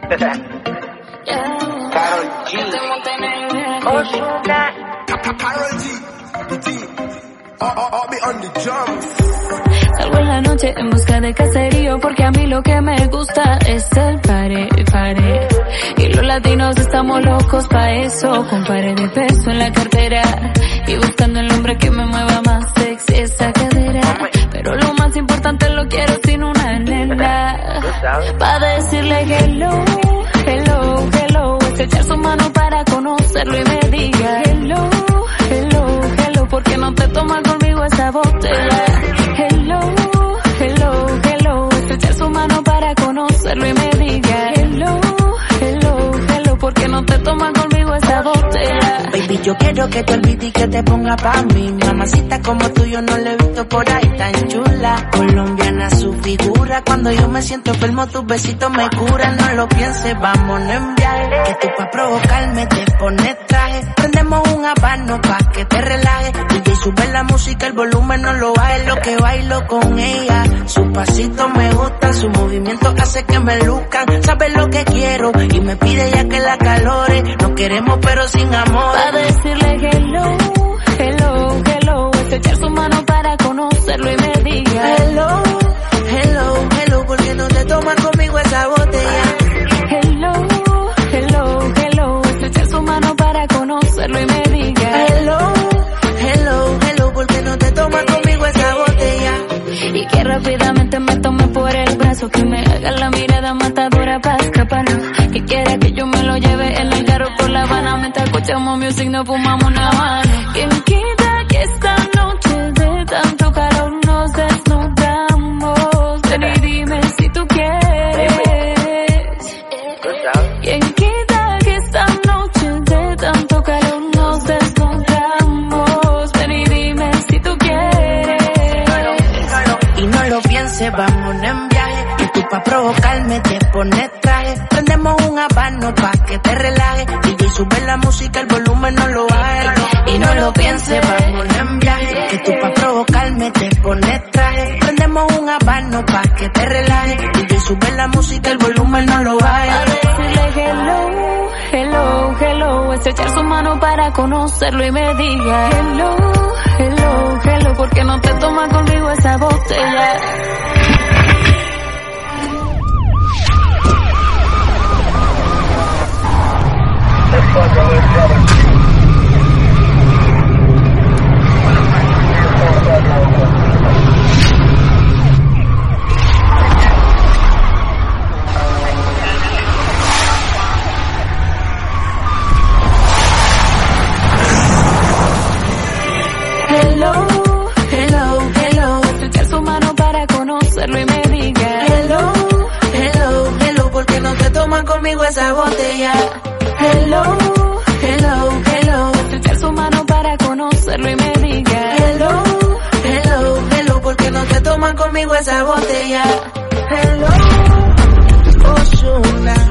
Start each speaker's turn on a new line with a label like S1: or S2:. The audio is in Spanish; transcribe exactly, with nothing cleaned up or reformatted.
S1: Karol G. Ozuna. Karol G. I'll be on the drums.
S2: Salgo en la noche en busca de caserío porque a mí lo que me gusta es el pare, pare. Y los latinos estamos locos pa' eso, con pare de peso en la cartera y buscando el hombre que me mueva más sexy esa cadera. Pero lo más importante lo quiero sin una nena, pa' decirle hello, hello, hello. Estrechar su mano para conocerlo y me diga hello, hello, hello. ¿Por qué no te tomas conmigo esa botella? Hello, hello, hello. Estrechar su mano para conocerlo y me diga hello, hello, hello. ¿Por qué no te tomas conmigo esa botella?
S3: Baby, yo quiero que te olvides y que te ponga pa' mí. Mamacita como tú yo no la he visto por ahí tan chula. Colombiana su figura. Cuando yo me siento enfermo tus besitos me curan. No lo pienses, vámonos en viaje. Que tú pa' provocarme te pones traje. Prendemos un habano pa' que te relajes. D J sube la música, el volumen no lo baje. Lo que bailo con ella. Sus pasitos me gustan, su movimiento hace que me luzcan. Sabe lo que quiero y me pide ya que la calore. No queremos pero sin amor.
S2: Pa' decirle hello, hello, hello. Estrechar su mano para conocerlo y me diga
S3: hello, hello, hello. ¿Por qué no te tomas conmigo esa botella?
S2: Hello, hello, hello. Estrechar su mano para conocerlo y me diga
S3: hello, hello, hello. ¿Por qué no te tomas conmigo esa botella?
S2: Y que rápidamente me tome por el brazo, que me haga la mirada matadora pa' escaparnos, que quiera que yo me lo lleve en el carro por La Habana. Mientras escuchamos music nos fumamos una mano. ¿Quién quita que esta noche de tanto calor nos desnudamos? Ven y dime si tú quieres. ¿Quién quita que esta noche de tanto calor nos desnudamos? Ven y dime si tú quieres.
S3: Y no lo pienses, vámonos en viaje. Que tú pa' provocarme te pones traje. Prendemos un habano pa' que te relajes. D J sube la música, el volumen no lo baje. Y no lo pienses, vámonos en viaje. Que tú pa' provocarme te pones traje. Prendemos un habano pa' que te relajes. D J sube la música, el volumen no lo baje.
S2: A decirle hello, hello, hello. Estrechar su mano para conocerlo y me diga hello, hello, hello. ¿Por qué no te tomas conmigo esa botella? Hello, hello, hello. Estrechar su mano para conocerlo y me diga
S3: hello, hello, hello. ¿Por qué no te toman conmigo esa botella?
S2: hello, hello, hello. Estrechar su mano para conocerlo y me diga
S3: hello, hello, hello. ¿Por qué no te toman conmigo esa botella? Hello, Ozuna.